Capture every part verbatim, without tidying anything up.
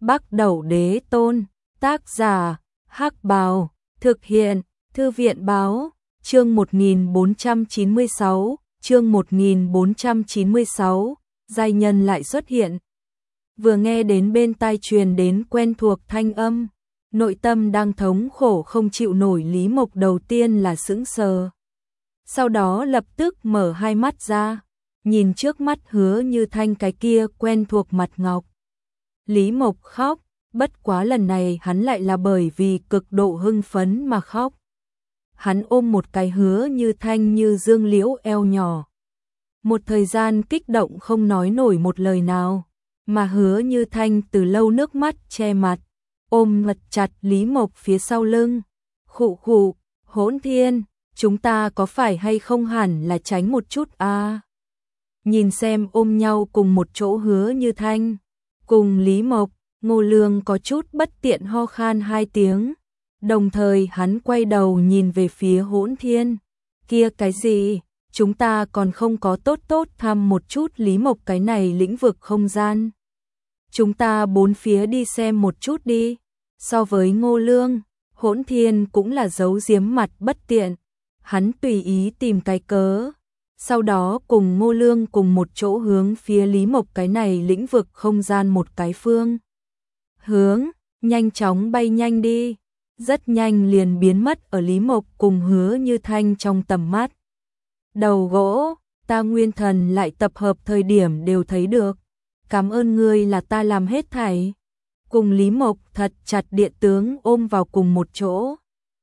Bắc Đẩu Đế Tôn, tác giả, Hắc Bào, thực hiện, Thư viện Báo, chương một nghìn bốn trăm chín mươi sáu, chương một nghìn bốn trăm chín mươi sáu, giai nhân lại xuất hiện. Vừa nghe đến bên tai truyền đến quen thuộc thanh âm, nội tâm đang thống khổ không chịu nổi Lý Mộc đầu tiên là sững sờ. Sau đó lập tức mở hai mắt ra, nhìn trước mắt Hứa Như Thanh cái kia quen thuộc mặt ngọc. Lý Mộc khóc, bất quá lần này hắn lại là bởi vì cực độ hưng phấn mà khóc. Hắn ôm một cái Hứa Như Thanh như dương liễu eo nhỏ. Một thời gian kích động không nói nổi một lời nào, mà Hứa Như Thanh từ lâu nước mắt che mặt, ôm mật chặt Lý Mộc phía sau lưng. Khụ khụ, Hỗn Thiên, chúng ta có phải hay không hẳn là tránh một chút à? Nhìn xem ôm nhau cùng một chỗ Hứa Như Thanh cùng Lý Mộc, Ngô Lương có chút bất tiện ho khan hai tiếng, đồng thời hắn quay đầu nhìn về phía Hỗn Thiên. Kia cái gì, chúng ta còn không có tốt tốt thăm một chút Lý Mộc cái này lĩnh vực không gian. Chúng ta bốn phía đi xem một chút đi. So với Ngô Lương, Hỗn Thiên cũng là giấu giếm mặt bất tiện, hắn tùy ý tìm cái cớ. Sau đó cùng Ngô Lương cùng một chỗ hướng phía Lý Mộc cái này lĩnh vực không gian một cái phương. Hướng, nhanh chóng bay nhanh đi. Rất nhanh liền biến mất ở Lý Mộc cùng Hứa Như Thanh trong tầm mắt. Đầu gỗ, ta nguyên thần lại tập hợp thời điểm đều thấy được. Cảm ơn ngươi là ta làm hết thảy. Cùng Lý Mộc thật chặt điện tướng ôm vào cùng một chỗ.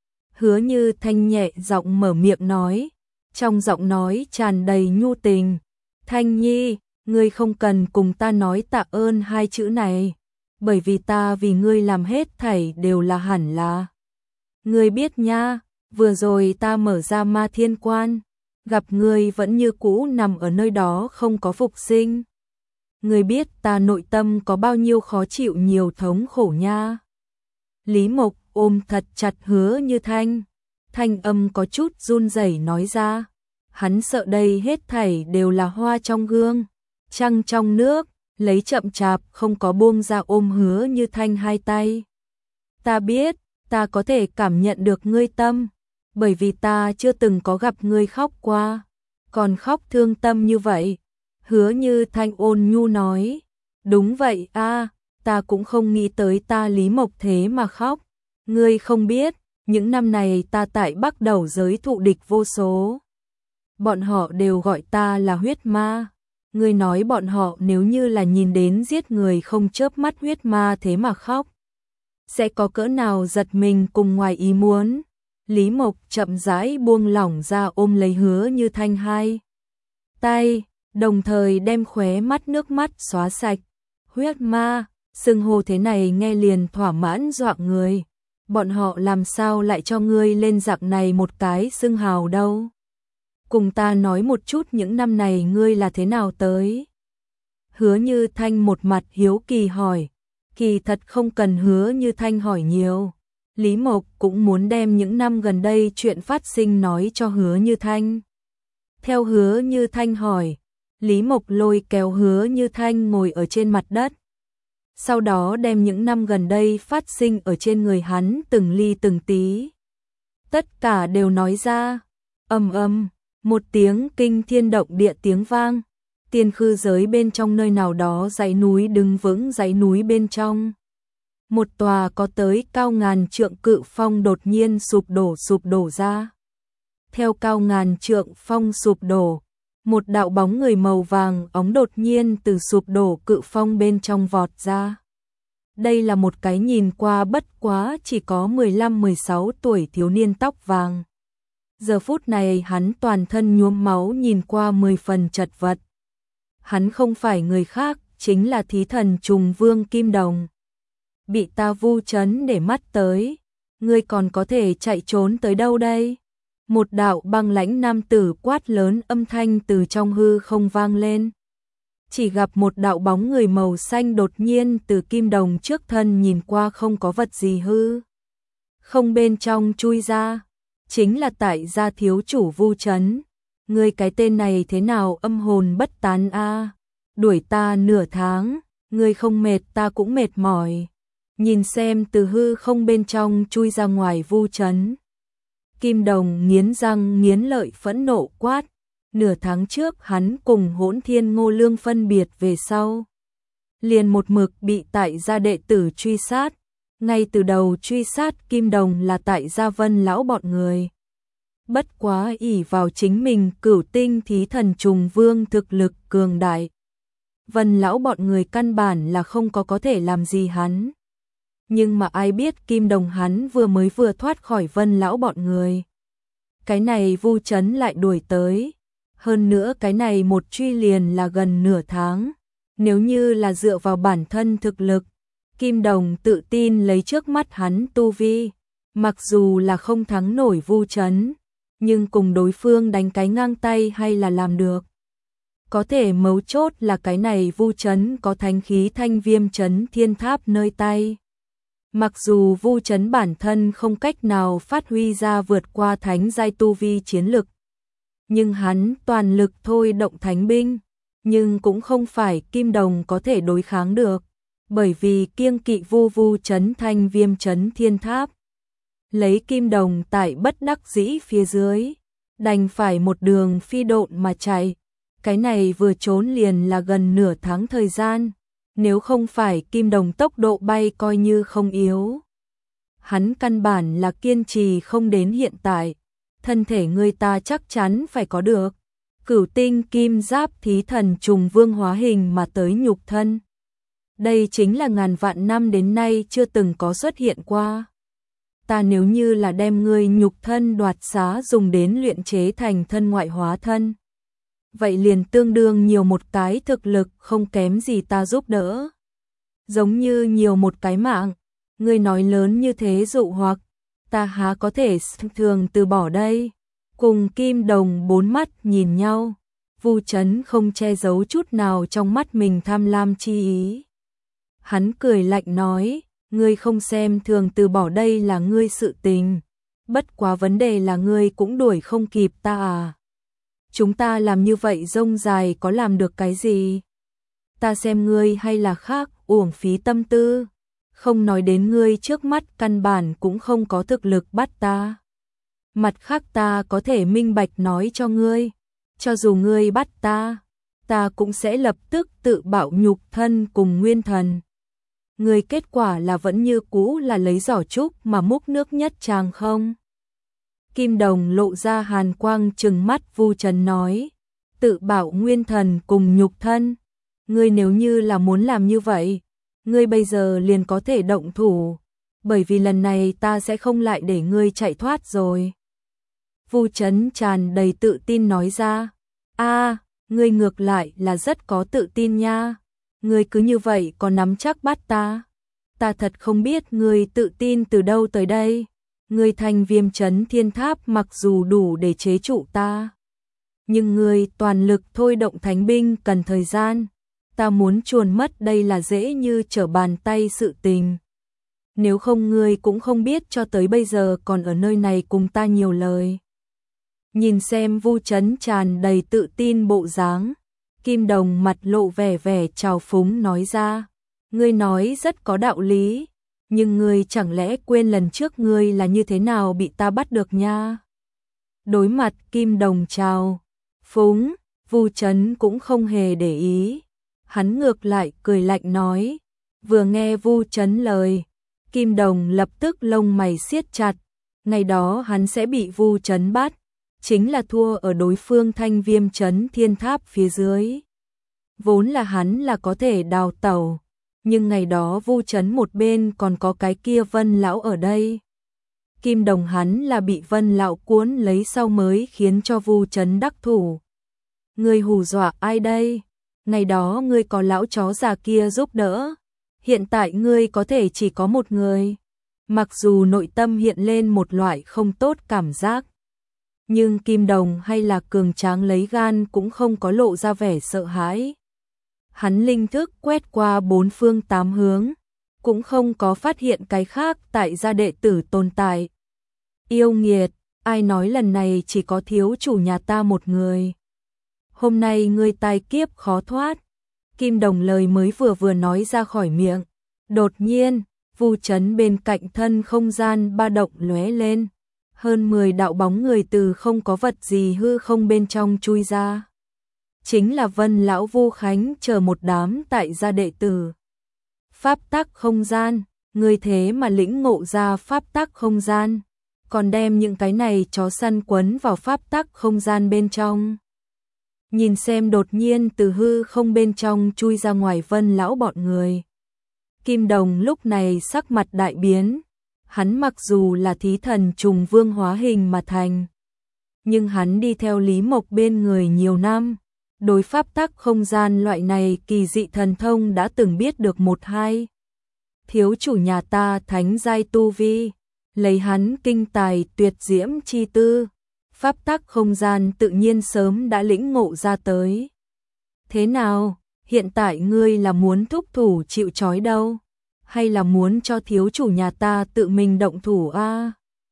Hứa Như Thanh nhẹ giọng mở miệng nói, trong giọng nói tràn đầy nhu tình. Thanh Nhi, ngươi không cần cùng ta nói tạ ơn hai chữ này, bởi vì ta vì ngươi làm hết thảy đều là hẳn là. Ngươi biết nha, vừa rồi ta mở ra Ma Thiên Quan, gặp ngươi vẫn như cũ nằm ở nơi đó không có phục sinh. Ngươi biết ta nội tâm có bao nhiêu khó chịu nhiều thống khổ nha. Lý Mộc ôm thật chặt Hứa Như Thanh, thanh âm có chút run rẩy nói ra. Hắn sợ đây hết thảy đều là hoa trong gương, trăng trong nước, lấy chậm chạp không có buông ra ôm Hứa Như Thanh hai tay. Ta biết, ta có thể cảm nhận được ngươi tâm, bởi vì ta chưa từng có gặp ngươi khóc qua, còn khóc thương tâm như vậy. Hứa Như Thanh ôn nhu nói, đúng vậy a, ta cũng không nghĩ tới ta Lý Mộc thế mà khóc. Ngươi không biết, những năm này ta tại Bắc Đẩu giới thụ địch vô số. Bọn họ đều gọi ta là huyết ma. Ngươi nói bọn họ nếu như là nhìn đến giết người không chớp mắt huyết ma thế mà khóc, sẽ có cỡ nào giật mình cùng ngoài ý muốn. Lý Mộc chậm rãi buông lỏng ra ôm lấy Hứa Như Thanh hai tay, đồng thời đem khóe mắt nước mắt xóa sạch. Huyết ma, xưng hô thế này nghe liền thỏa mãn dọa người. Bọn họ làm sao lại cho ngươi lên dạng này một cái xưng hào đâu? Cùng ta nói một chút những năm này ngươi là thế nào tới? Hứa Như Thanh một mặt hiếu kỳ hỏi. Kỳ thật không cần Hứa Như Thanh hỏi nhiều, Lý Mộc cũng muốn đem những năm gần đây chuyện phát sinh nói cho Hứa Như Thanh. Theo Hứa Như Thanh hỏi, Lý Mộc lôi kéo Hứa Như Thanh ngồi ở trên mặt đất. Sau đó đem những năm gần đây phát sinh ở trên người hắn từng ly từng tí, tất cả đều nói ra. Ầm ầm, một tiếng kinh thiên động địa tiếng vang. Tiên khư giới bên trong nơi nào đó dãy núi đứng vững dãy núi bên trong. Một tòa có tới cao ngàn trượng cự phong đột nhiên sụp đổ sụp đổ ra. Theo cao ngàn trượng phong sụp đổ, một đạo bóng người màu vàng óng đột nhiên từ sụp đổ cự phong bên trong vọt ra. Đây là một cái nhìn qua bất quá chỉ có mười lăm mười sáu tuổi thiếu niên tóc vàng. Giờ phút này hắn toàn thân nhuốm máu nhìn qua mười phần chật vật. Hắn không phải người khác, chính là thí thần trùng vương Kim Đồng. Bị ta vu chấn để mắt tới, ngươi còn có thể chạy trốn tới đâu đây? Một đạo băng lãnh nam tử quát lớn âm thanh từ trong hư không vang lên. Chỉ gặp một đạo bóng người màu xanh đột nhiên từ Kim Đồng trước thân nhìn qua không có vật gì hư không bên trong chui ra, chính là tại gia thiếu chủ vu chấn. Ngươi cái tên này thế nào âm hồn bất tán a? Đuổi ta nửa tháng, Ngươi không mệt ta cũng mệt mỏi. Nhìn xem từ hư không bên trong chui ra ngoài Vu Chấn. Kim Đồng nghiến răng nghiến lợi phẫn nộ quát. Nửa tháng trước hắn cùng Hỗn Thiên Ngô Lương phân biệt về sau. Liền một mực bị tại gia đệ tử truy sát. Ngay từ đầu truy sát Kim Đồng là tại gia Vân lão bọn người. Bất quá ỷ vào chính mình Cửu Tinh Thí Thần Trùng Vương thực lực cường đại. Vân lão bọn người căn bản là không có có thể làm gì hắn. Nhưng mà ai biết Kim Đồng hắn vừa mới vừa thoát khỏi Vân lão bọn người. Cái này Vu Chấn lại đuổi tới. Hơn nữa cái này một truy liền là gần nửa tháng. Nếu như là dựa vào bản thân thực lực, Kim Đồng tự tin lấy trước mắt hắn tu vi. Mặc dù là không thắng nổi Vu Chấn, nhưng cùng đối phương đánh cái ngang tay hay là làm được. Có thể mấu chốt là cái này Vu Chấn có thánh khí Thanh Viêm Chấn Thiên Tháp nơi tay. Mặc dù Vu Chấn bản thân không cách nào phát huy ra vượt qua thánh giai tu vi chiến lực, nhưng hắn toàn lực thôi động thánh binh, nhưng cũng không phải Kim Đồng có thể đối kháng được, bởi vì kiêng kỵ Vu Vu Chấn Thanh Viêm Chấn Thiên Tháp. Lấy Kim Đồng tại bất đắc dĩ phía dưới, đành phải một đường phi độn mà chạy. Cái này vừa trốn liền là gần nửa tháng thời gian, nếu không phải Kim Đồng tốc độ bay coi như không yếu. Hắn căn bản là kiên trì không đến hiện tại, thân thể người ta chắc chắn phải có được. Cửu tinh kim giáp thí thần trùng vương hóa hình mà tới nhục thân. Đây chính là ngàn vạn năm đến nay chưa từng có xuất hiện qua. Ta nếu như là đem ngươi nhục thân đoạt xá dùng đến luyện chế thành thân ngoại hóa thân, vậy liền tương đương nhiều một cái thực lực không kém gì ta giúp đỡ. Giống như nhiều một cái mạng, ngươi nói lớn như thế dụ hoặc, ta há có thể thường từ bỏ đây. Cùng Kim Đồng bốn mắt nhìn nhau, Vu Chấn không che giấu chút nào trong mắt mình tham lam chi ý. Hắn cười lạnh nói, ngươi không xem thường từ bỏ đây là ngươi sự tình, bất quá vấn đề là ngươi cũng đuổi không kịp ta à. Chúng ta làm như vậy rông dài có làm được cái gì? Ta xem ngươi hay là khác, uổng phí tâm tư. Không nói đến ngươi trước mắt căn bản cũng không có thực lực bắt ta. Mặt khác ta có thể minh bạch nói cho ngươi, cho dù ngươi bắt ta, ta cũng sẽ lập tức tự bạo nhục thân cùng nguyên thần. Ngươi kết quả là vẫn như cũ là lấy giỏ trúc mà múc nước nhất tràng không? Kim Đồng lộ ra hàn quang trừng mắt Vu Chấn nói, tự bảo nguyên thần cùng nhục thân, ngươi nếu như là muốn làm như vậy, ngươi bây giờ liền có thể động thủ, bởi vì lần này ta sẽ không lại để ngươi chạy thoát rồi. Vu Chấn tràn đầy tự tin nói ra, a, ngươi ngược lại là rất có tự tin nha, ngươi cứ như vậy có nắm chắc bắt ta, ta thật không biết ngươi tự tin từ đâu tới đây. Ngươi Thanh Viêm Chấn Thiên Tháp mặc dù đủ để chế trụ ta, nhưng ngươi toàn lực thôi động thánh binh cần thời gian, ta muốn chuồn mất đây là dễ như trở bàn tay sự tình. Nếu không ngươi cũng không biết cho tới bây giờ còn ở nơi này cùng ta nhiều lời. Nhìn xem Vu Chấn tràn đầy tự tin bộ dáng, Kim Đồng mặt lộ vẻ vẻ trào phúng nói ra, ngươi nói rất có đạo lý. Nhưng ngươi chẳng lẽ quên lần trước ngươi là như thế nào bị ta bắt được nha? Đối mặt Kim Đồng chào phúng, Vu Chấn cũng không hề để ý. Hắn ngược lại cười lạnh nói, vừa nghe Vu Chấn lời, Kim Đồng lập tức lông mày siết chặt. Ngày đó hắn sẽ bị Vu Chấn bắt, chính là thua ở đối phương Thanh Viêm Chấn Thiên Tháp phía dưới. Vốn là hắn là có thể đào tẩu, nhưng ngày đó Vu Chấn một bên còn có cái kia Vân lão ở đây. Kim Đồng hắn là bị Vân lão cuốn lấy sau mới khiến cho Vu Chấn đắc thủ. Ngươi hù dọa ai đây? Ngày đó ngươi có lão chó già kia giúp đỡ, hiện tại ngươi có thể chỉ có một người. Mặc dù nội tâm hiện lên một loại không tốt cảm giác, nhưng Kim Đồng hay là cường tráng lấy gan cũng không có lộ ra vẻ sợ hãi. Hắn linh thức quét qua bốn phương tám hướng, cũng không có phát hiện cái khác tại gia đệ tử tồn tại. Yêu nghiệt, ai nói lần này chỉ có thiếu chủ nhà ta một người. Hôm nay ngươi tai kiếp khó thoát, Kim Đồng lời mới vừa vừa nói ra khỏi miệng, đột nhiên, Vu Chấn bên cạnh thân không gian ba động lóe lên, hơn mười đạo bóng người từ không có vật gì hư không bên trong chui ra. Chính là Vân lão Vu Khánh chờ một đám tại gia đệ tử. Pháp tắc không gian, người thế mà lĩnh ngộ ra pháp tắc không gian, còn đem những cái này chó săn quấn vào pháp tắc không gian bên trong. Nhìn xem đột nhiên từ hư không bên trong chui ra ngoài Vân lão bọn người. Kim Đồng lúc này sắc mặt đại biến, hắn mặc dù là thí thần trùng vương hóa hình mà thành, nhưng hắn đi theo Lý Mộc bên người nhiều năm, đối pháp tắc không gian loại này kỳ dị thần thông đã từng biết được một hai. Thiếu chủ nhà ta thánh giai tu vi, lấy hắn kinh tài tuyệt diễm chi tư, pháp tắc không gian tự nhiên sớm đã lĩnh ngộ ra tới. Thế nào, hiện tại ngươi là muốn thúc thủ chịu trói đâu, hay là muốn cho thiếu chủ nhà ta tự mình động thủ a? À?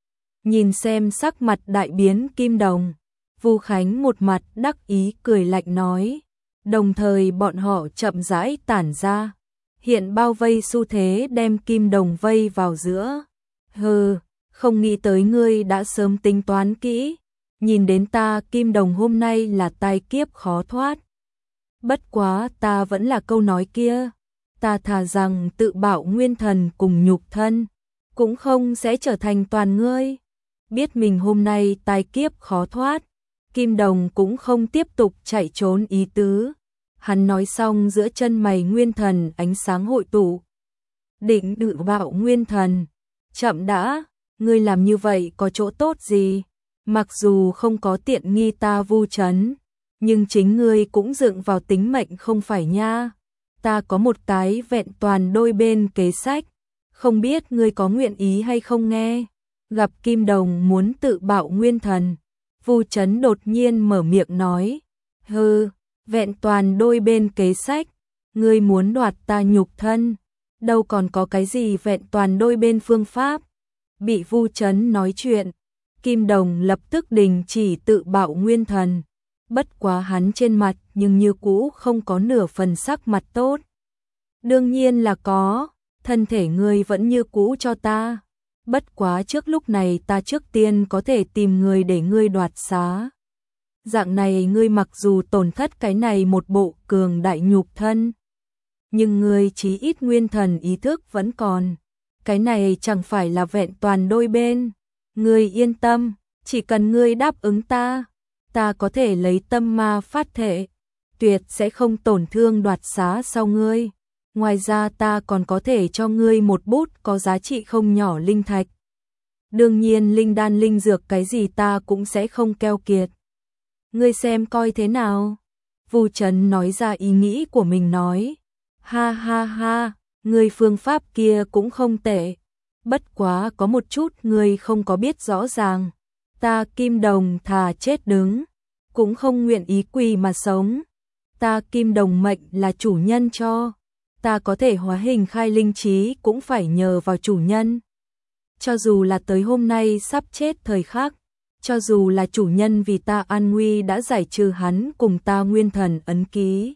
Nhìn xem sắc mặt đại biến Kim Đồng, Vu Khánh một mặt đắc ý cười lạnh nói, đồng thời bọn họ chậm rãi tản ra, hiện bao vây xu thế đem Kim Đồng vây vào giữa. Hừ, không nghĩ tới ngươi đã sớm tính toán kỹ, nhìn đến ta Kim Đồng hôm nay là tai kiếp khó thoát. Bất quá ta vẫn là câu nói kia, ta thà rằng tự bạo nguyên thần cùng nhục thân, cũng không sẽ trở thành toàn ngươi. Biết mình hôm nay tai kiếp khó thoát, Kim Đồng cũng không tiếp tục chạy trốn ý tứ. Hắn nói xong giữa chân mày nguyên thần ánh sáng hội tụ. Định tự bạo nguyên thần. Chậm đã, ngươi làm như vậy có chỗ tốt gì? Mặc dù không có tiện nghi ta Vu Chấn, nhưng chính ngươi cũng dựng vào tính mệnh không phải nha. Ta có một cái vẹn toàn đôi bên kế sách, không biết ngươi có nguyện ý hay không nghe. Gặp Kim Đồng muốn tự bạo nguyên thần, Vu Chấn đột nhiên mở miệng nói, hừ, vẹn toàn đôi bên kế sách, ngươi muốn đoạt ta nhục thân, đâu còn có cái gì vẹn toàn đôi bên phương pháp. Bị Vu Chấn nói chuyện, Kim Đồng lập tức đình chỉ tự bạo nguyên thần, bất quá hắn trên mặt nhưng như cũ không có nửa phần sắc mặt tốt. Đương nhiên là có, thân thể ngươi vẫn như cũ cho ta. Bất quá trước lúc này ta trước tiên có thể tìm người để ngươi đoạt xá. Dạng này ngươi mặc dù tổn thất cái này một bộ cường đại nhục thân, nhưng ngươi chí ít nguyên thần ý thức vẫn còn. Cái này chẳng phải là vẹn toàn đôi bên. Ngươi yên tâm, chỉ cần ngươi đáp ứng ta, ta có thể lấy tâm ma phát thể, tuyệt sẽ không tổn thương đoạt xá sau ngươi. Ngoài ra ta còn có thể cho ngươi một bút có giá trị không nhỏ linh thạch. Đương nhiên linh đan linh dược cái gì ta cũng sẽ không keo kiệt. Ngươi xem coi thế nào? Vu Chấn nói ra ý nghĩ của mình nói. Ha ha ha, ngươi phương pháp kia cũng không tệ. Bất quá có một chút ngươi không có biết rõ ràng. Ta Kim Đồng thà chết đứng, cũng không nguyện ý quỳ mà sống. Ta Kim Đồng mệnh là chủ nhân cho. Ta có thể hóa hình khai linh trí cũng phải nhờ vào chủ nhân. Cho dù là tới hôm nay sắp chết thời khắc, cho dù là chủ nhân vì ta an nguy đã giải trừ hắn cùng ta nguyên thần ấn ký,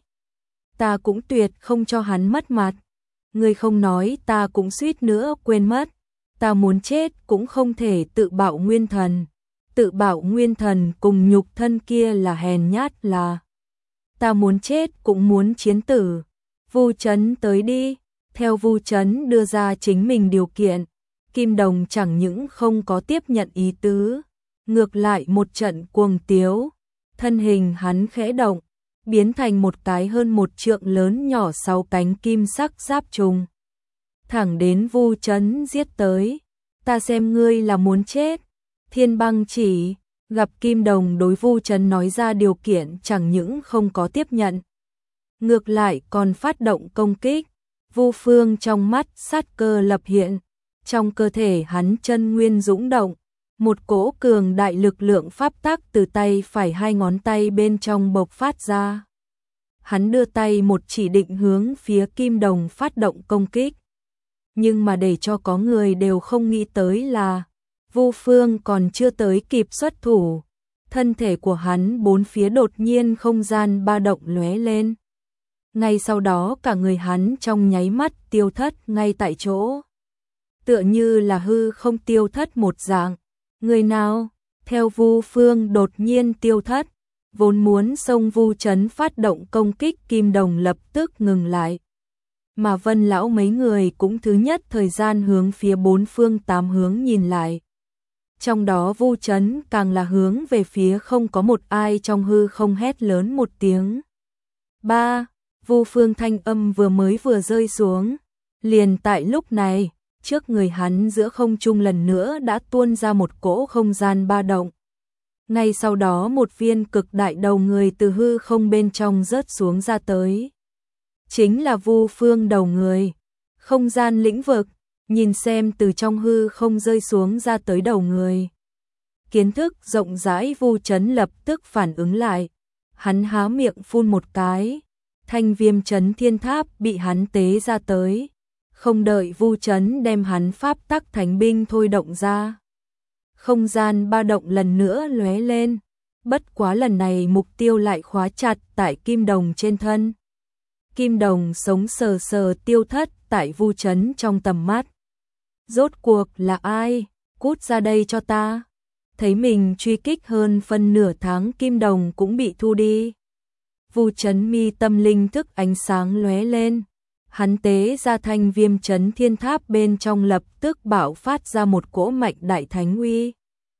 ta cũng tuyệt không cho hắn mất mặt. Ngươi không nói ta cũng suýt nữa quên mất. Ta muốn chết cũng không thể tự bạo nguyên thần. Tự bạo nguyên thần cùng nhục thân kia là hèn nhát là. Ta muốn chết cũng muốn chiến tử. Vu Chấn tới đi. Theo Vu Chấn đưa ra chính mình điều kiện, Kim Đồng chẳng những không có tiếp nhận ý tứ, ngược lại một trận cuồng tiếu, thân hình hắn khẽ động, biến thành một cái hơn một trượng lớn nhỏ sáu cánh kim sắc giáp trùng. Thẳng đến Vu Chấn giết tới, ta xem ngươi là muốn chết. Thiên Băng Chỉ, gặp Kim Đồng đối Vu Chấn nói ra điều kiện chẳng những không có tiếp nhận, ngược lại còn phát động công kích. Vu Phương trong mắt sát cơ lập hiện, trong cơ thể hắn chân nguyên dũng động, một cỗ cường đại lực lượng pháp tắc từ tay phải hai ngón tay bên trong bộc phát ra. Hắn đưa tay một chỉ định hướng phía Kim Đồng phát động công kích. Nhưng mà để cho có người đều không nghĩ tới là Vu Phương còn chưa tới kịp xuất thủ, thân thể của hắn bốn phía đột nhiên không gian ba động lóe lên. Ngay sau đó cả người hắn trong nháy mắt tiêu thất ngay tại chỗ. Tựa như là hư không tiêu thất một dạng. Người nào? Theo Vu Phương đột nhiên tiêu thất, vốn muốn xông Vu Trấn phát động công kích Kim Đồng lập tức ngừng lại. Mà Vân lão mấy người cũng thứ nhất thời gian hướng phía bốn phương tám hướng nhìn lại. Trong đó Vu Trấn càng là hướng về phía không có một ai trong hư không hét lớn một tiếng. Ba, Vu Phương thanh âm vừa mới vừa rơi xuống, liền tại lúc này, trước người hắn giữa không trung lần nữa đã tuôn ra một cỗ không gian ba động. Ngay sau đó một viên cực đại đầu người từ hư không bên trong rớt xuống ra tới. Chính là Vu Phương đầu người. Không gian lĩnh vực, nhìn xem từ trong hư không rơi xuống ra tới đầu người. Kiến thức rộng rãi Vu Trấn lập tức phản ứng lại. Hắn há miệng phun một cái. Thanh Viêm Trấn Thiên Tháp bị hắn tế ra tới. Không đợi Vu Trấn đem hắn pháp tắc thánh binh thôi động ra. Không gian ba động lần nữa lóe lên. Bất quá lần này mục tiêu lại khóa chặt tại Kim Đồng trên thân. Kim Đồng sống sờ sờ tiêu thất tại Vu Trấn trong tầm mắt. Rốt cuộc là ai? Cút ra đây cho ta. Thấy mình truy kích hơn phân nửa tháng Kim Đồng cũng bị thu đi. Vu Trấn mi tâm linh thức ánh sáng lóe lên. Hắn tế ra Thanh Viêm Trấn Thiên Tháp bên trong lập tức bạo phát ra một cỗ mạnh đại thánh uy.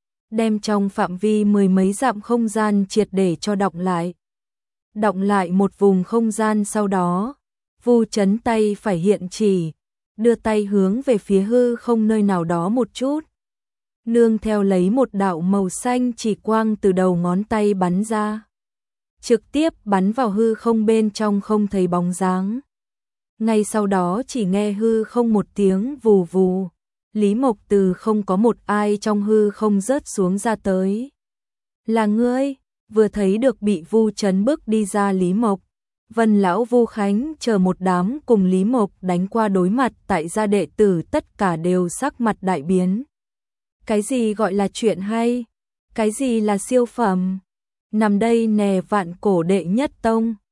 Đem trong phạm vi mười mấy dặm không gian triệt để cho đọng lại. Đọng lại một vùng không gian sau đó, Vu Trấn tay phải hiện chỉ, đưa tay hướng về phía hư không nơi nào đó một chút. Nương theo lấy một đạo màu xanh chỉ quang từ đầu ngón tay bắn ra. Trực tiếp bắn vào hư không bên trong không thấy bóng dáng. Ngay sau đó chỉ nghe hư không một tiếng vù vù. Lý Mộc từ không có một ai trong hư không rớt xuống ra tới. Là ngươi, vừa thấy được bị Vu Trấn bước đi ra Lý Mộc. Vân lão Vu Khánh chờ một đám cùng Lý Mộc đánh qua đối mặt tại gia đệ tử tất cả đều sắc mặt đại biến. Cái gì gọi là chuyện hay? Cái gì là siêu phẩm? Nằm đây nè vạn cổ đệ nhất tông.